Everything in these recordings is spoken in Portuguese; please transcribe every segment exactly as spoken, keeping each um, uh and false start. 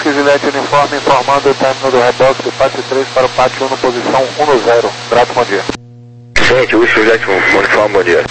Juliette Uniforme informando o término do reboque do pátio três para o pátio um no posição um no zero. Grato, bom dia. Gente, Whisky Juliette Uniforme, bom dia.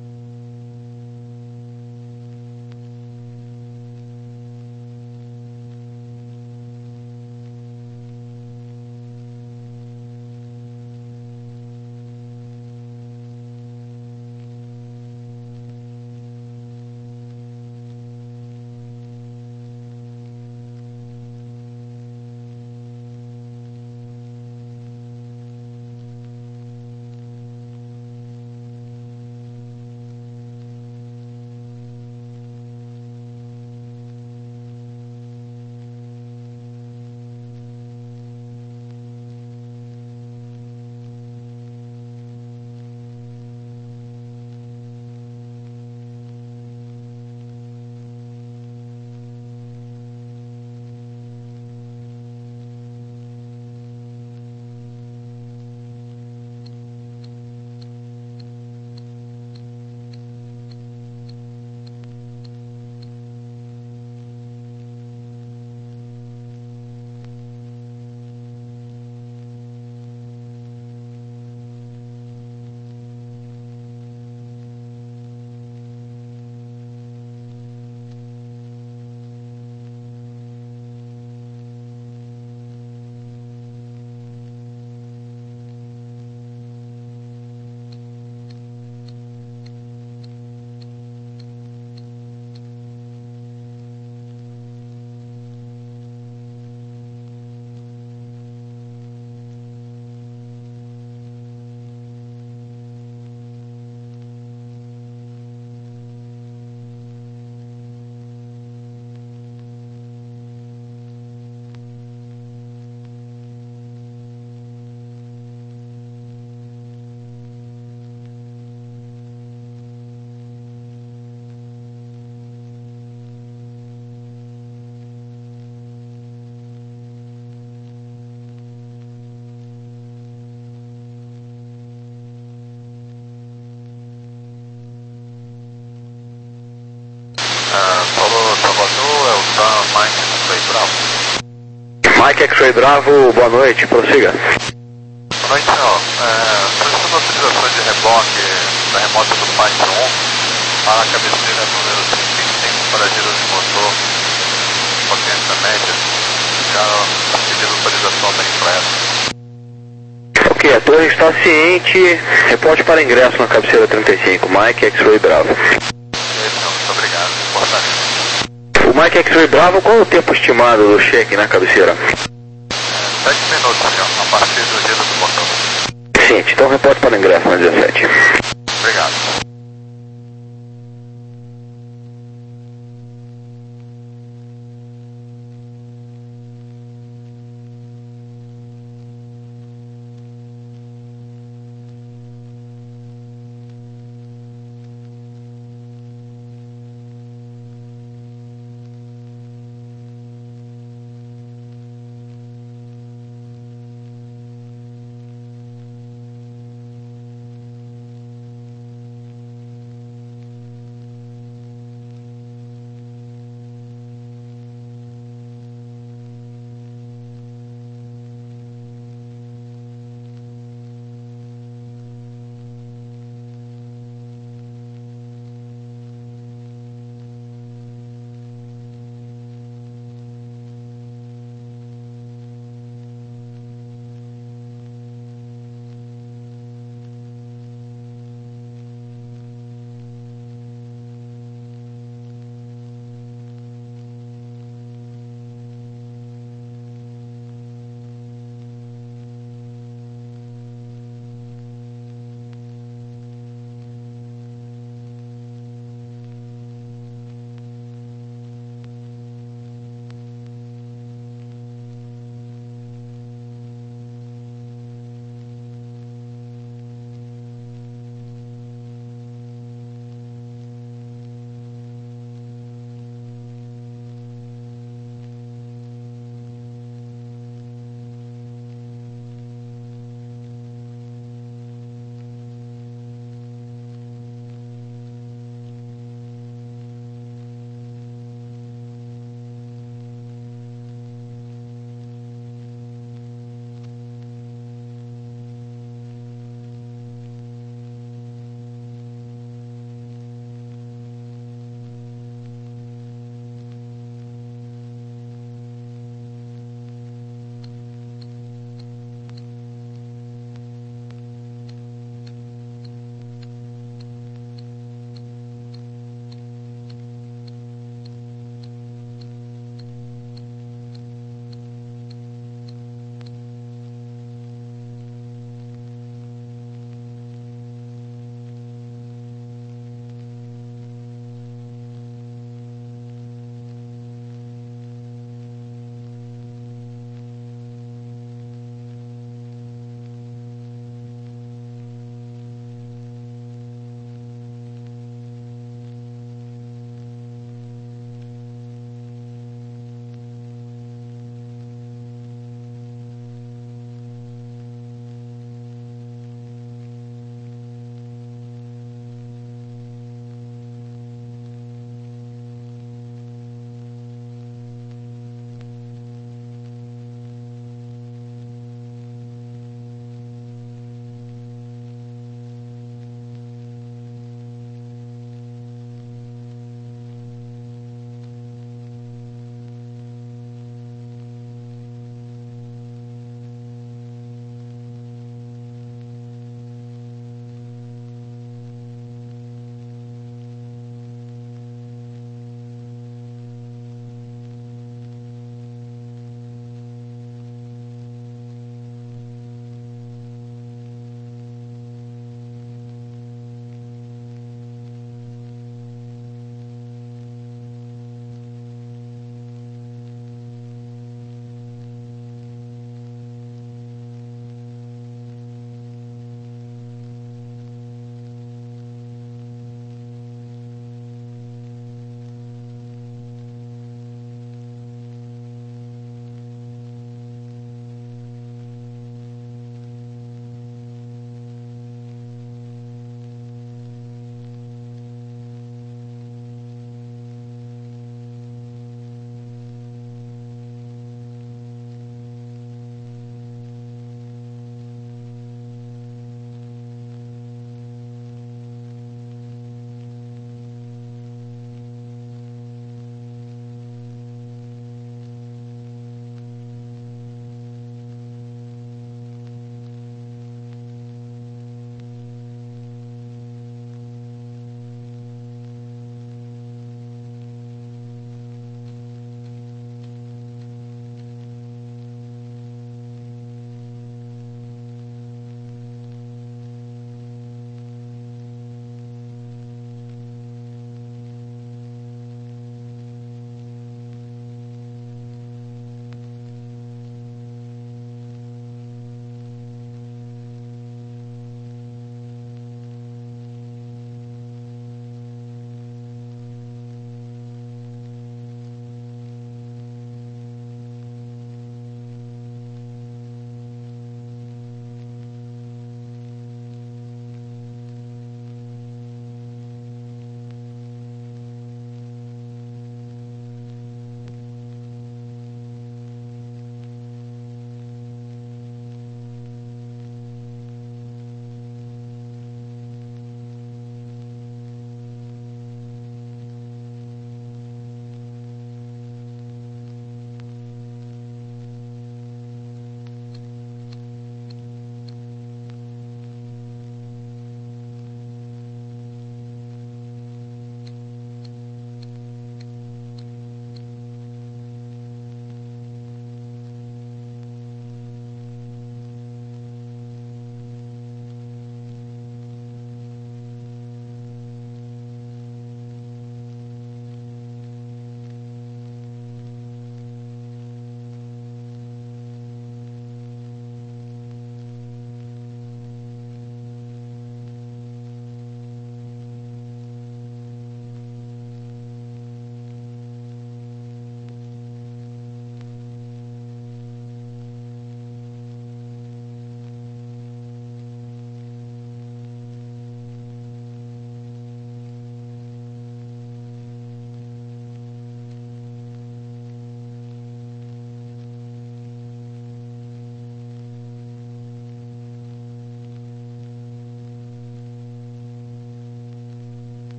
Mike X-Ray Bravo, boa noite, prossiga. Boa noite, senhor. É, solicitando autorização de reboque da remota do pátio um para a cabeceira número trinta e cinco para giro de motor, potência média, já pedindo autorização da empresa. Ok, a torre está ciente, reporte para ingresso na cabeceira trinta e cinco, Mike X-Ray Bravo. Ok, senhor, muito obrigado. Importante. O Mike X-Ray Bravo, qual é o tempo estimado do check na cabeceira? sete minutos, senhor, a partir do giro do motor. Ciente, então reporte para ingresso na dezessete. Obrigado.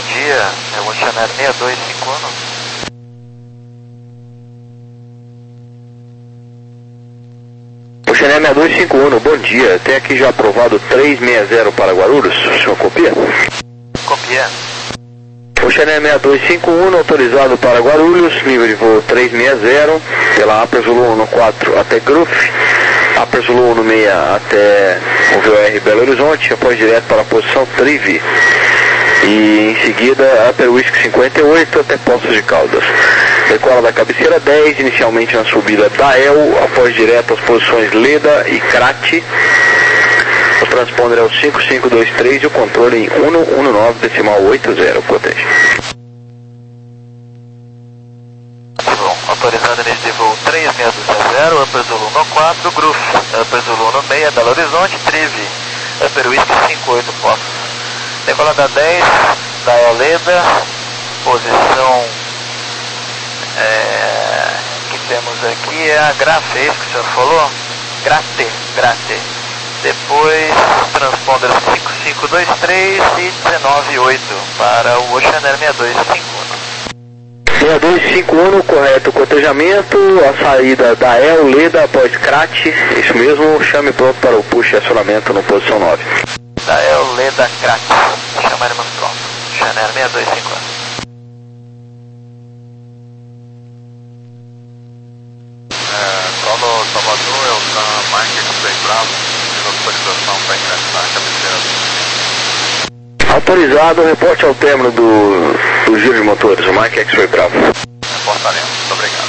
dia, é o Oceanair seis dois cinco um. Oceanair seis dois cinco um, bom dia. Tem aqui já aprovado três seis zero para Guarulhos. O senhor copia? Copia. Oceanair seis dois cinco um, autorizado para Guarulhos, nível de voo três seis zero, pela Aper Zulu um quatro até Gruf, Aper Zulu um seis até o V O R Belo Horizonte, após direto para a posição Trivi. E em seguida, Aper Whisky cinquenta e oito até Poços de Caldas. Decola da cabeceira dez, inicialmente na subida da E L, após direto às posições Leda e Crate. O transponder é o cinco cinco dois três e o controle em um um nove decimal oito zero, protege. Bom, autorizado início de voo três seis zero, Upper Zulu um quatro, Gruf, Upper Zulu um seis, Belo Horizonte, Trivi, Upper Whisky cinquenta e oito, Poços. Decola da dez, da Eleda, posição é, que temos aqui é a Grafe, é isso que o senhor falou? Grate, Grate. Depois, transponder cinco cinco dois três e dezenove oito para o Oceanair seis dois cinco um. seis dois cinco um, correto cotejamento, a saída da E L, Leda após Crate, isso mesmo, chame pronto para o push e acionamento no posição nove. Da E L, Leda, Crate, chamaremos pronto, Oceanair seis dois cinco um. Solo Salvador, é o Mike X-Ray Bravo, autorização para ingressar a cabeceira. Autorizado, reporte ao término do, do giro de motores, o Mike X-Ray Bravo. Reportaremos, muito obrigado.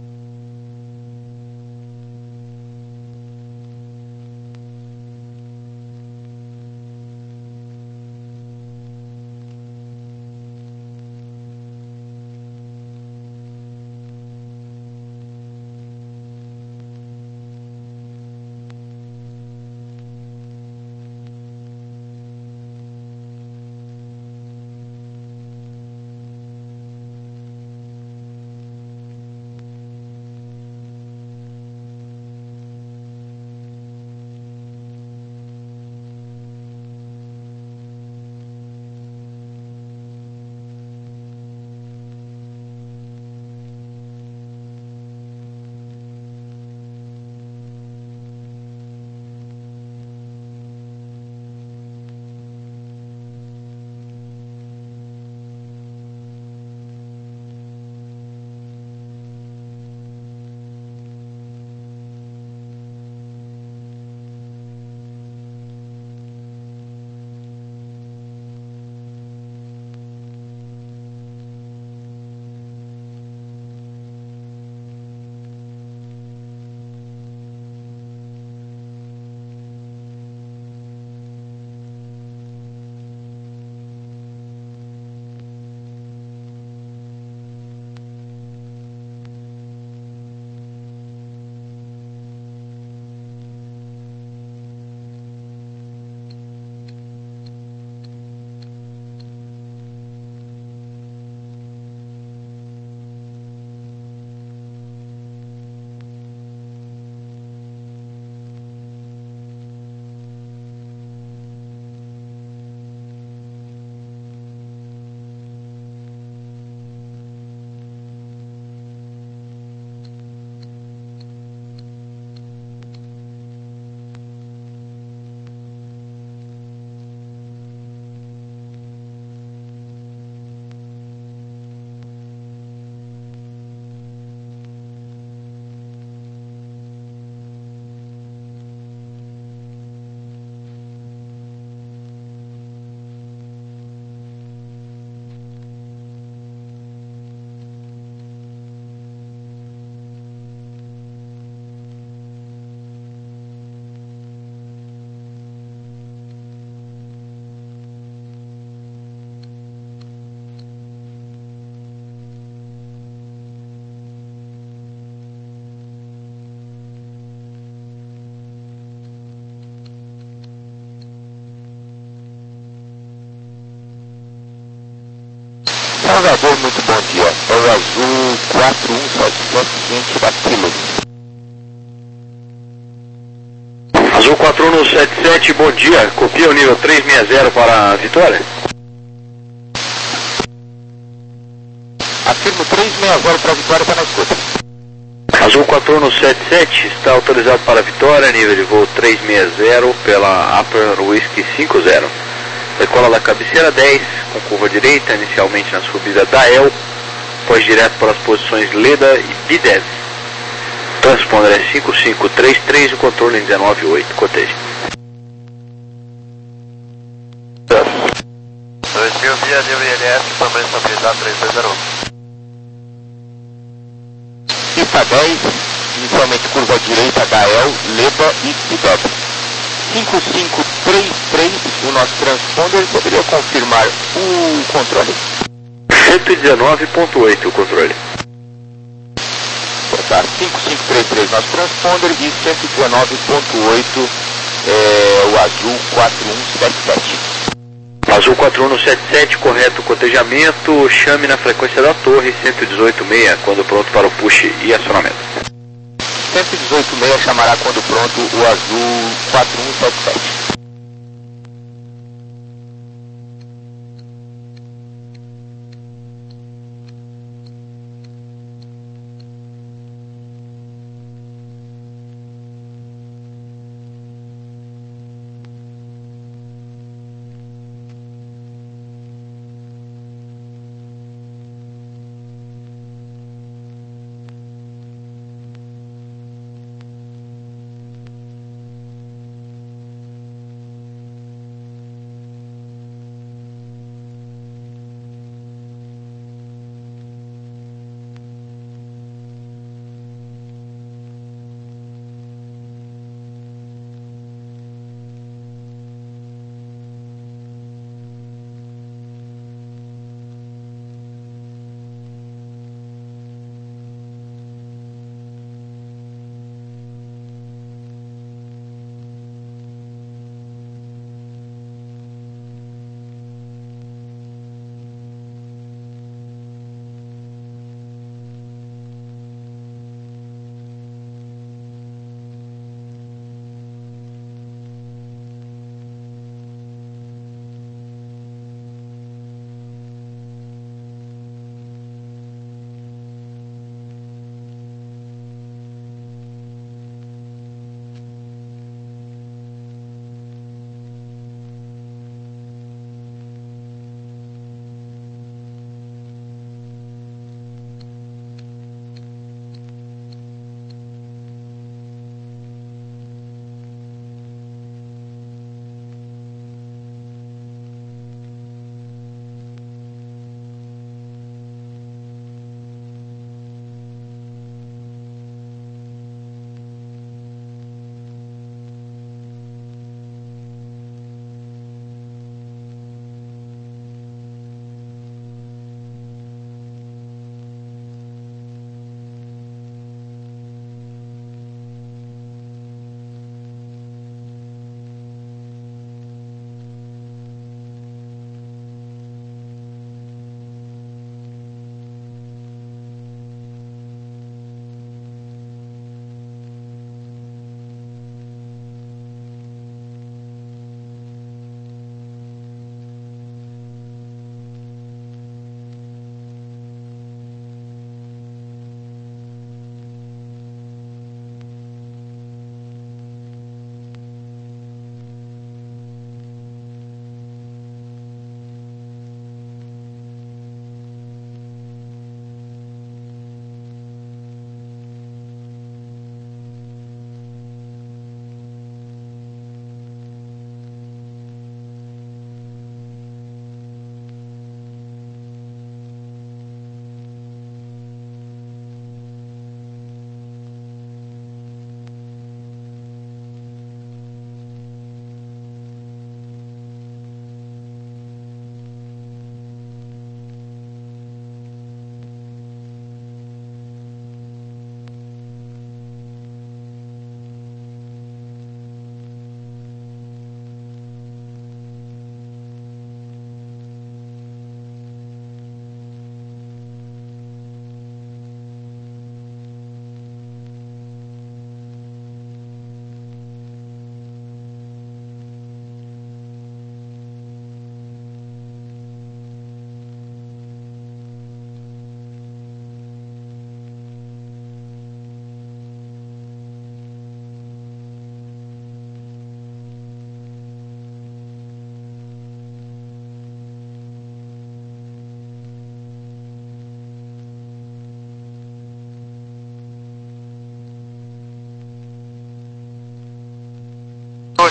Salvador, muito bom dia. É o Azul quatro um sete sete vinte da Kilo. Azul quatro um sete sete, bom dia. Copia o nível três seis zero para a Vitória. Afirmo três seis zero para a Vitória, está na escuta. Azul quatro um sete sete está autorizado para a Vitória, nível de voo três seis zero pela Upper Whiskey cinco zero. Decola da cabeceira dez, com curva direita, inicialmente na subida da El, depois direto para as posições Leda e Bidev. Transponder é cinco cinco três três, o controle em dezenove oito, coteja. dois mil via nível I L S, também estabilidade três dois zero um. Pista dez, inicialmente curva direita, H L, Leda e Bidev. cinco cinco três três, o nosso transponder, poderia confirmar o controle? cento e dezenove ponto oito, o controle. Tá, cinco cinco três três nosso transponder e cento e dezenove ponto oito é, o Azul quatro um sete sete. Azul quatro um sete sete, correto cotejamento, chame na frequência da torre cento e dezoito ponto seis, quando pronto para o push e acionamento. cento e dezoito ponto seis chamará quando pronto o Azul quatro um sete sete.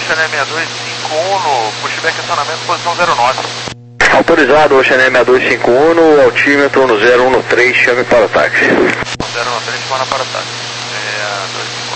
Oceané sessenta e dois cinquenta e um no pushback acionamento, posição zero nove. Autorizado, Oceané sessenta e dois cinquenta e um no altímetro no zero um três, chame para o táxi. zero um três, chama para o táxi. sessenta e dois cinquenta.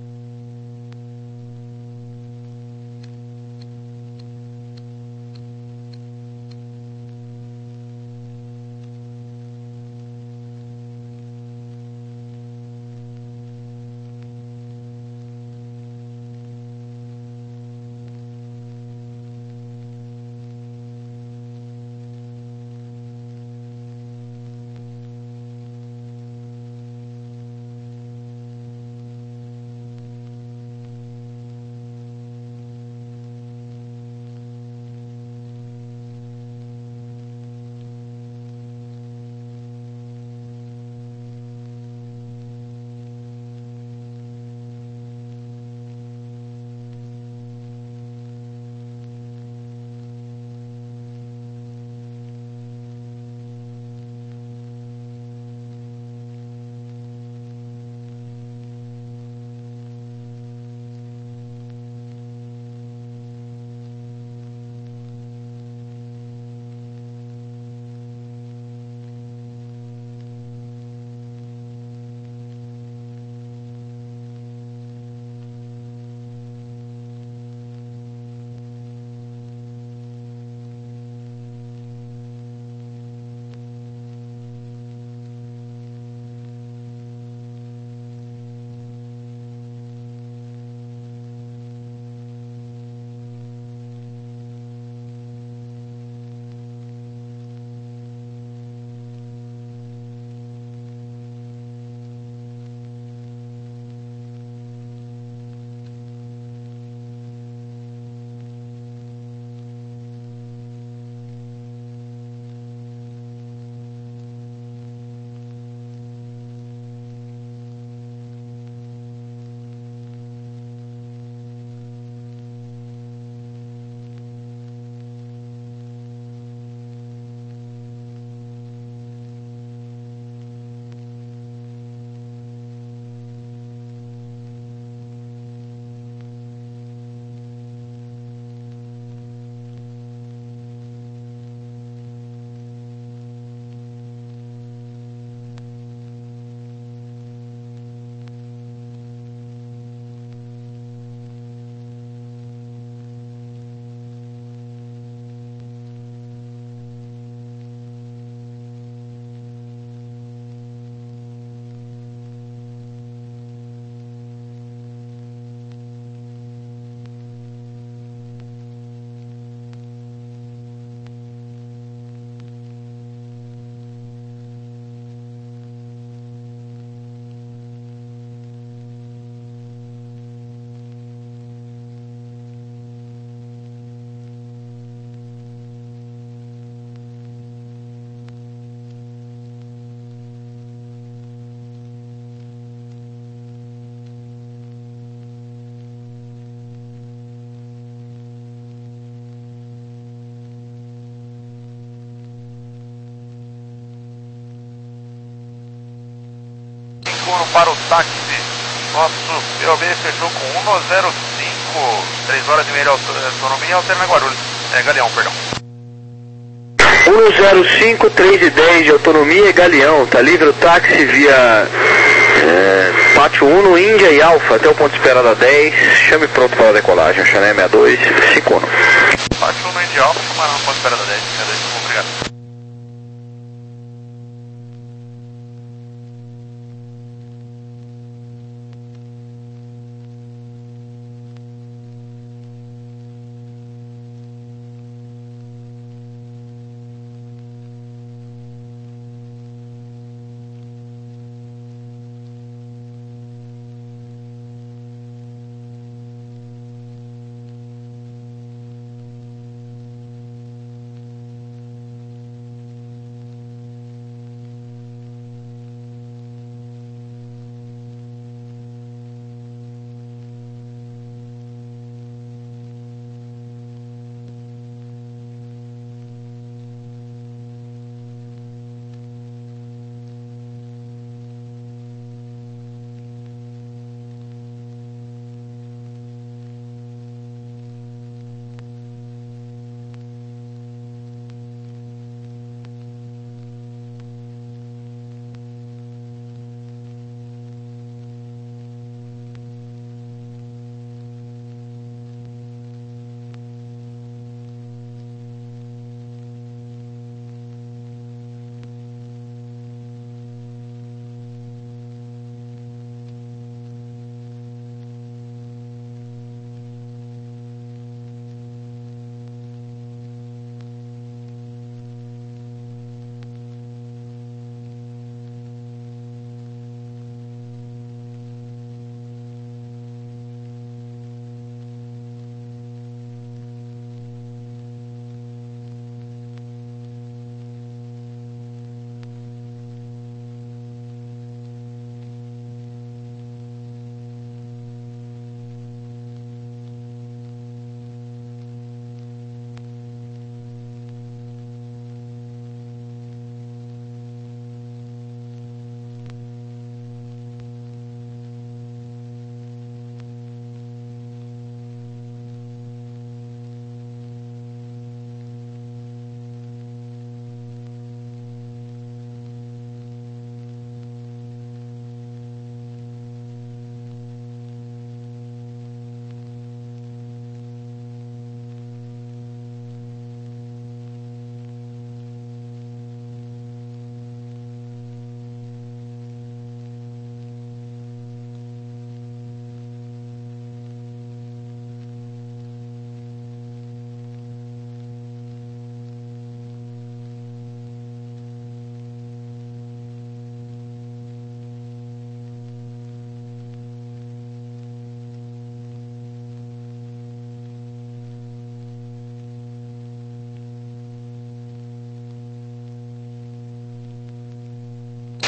Para o táxi, nosso P O B fechou com um zero cinco, três horas e meia de autonomia, alterna Guarulhos, é Galeão, perdão. um zero cinco, três e dez de autonomia e Galeão, tá livre o táxi via é, Pátio um no Índia e Alfa, até o ponto de espera da dez, chame pronto para a decolagem, Oceané sessenta e dois cinquenta e um. Pátio um no Índia e Alfa, chamaram no ponto de espera da dez, sessenta e dois, obrigado.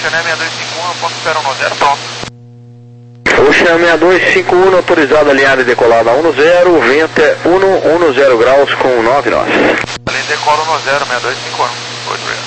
Oceané seis dois cinco um, eu posso esperar um zero, pronto. Ocean seis dois cinco um, autorizado alinhada e decolada um zero, vento é um, um zero graus com nove nós. Além decola um zero, seis dois cinco um. Oito, obrigado.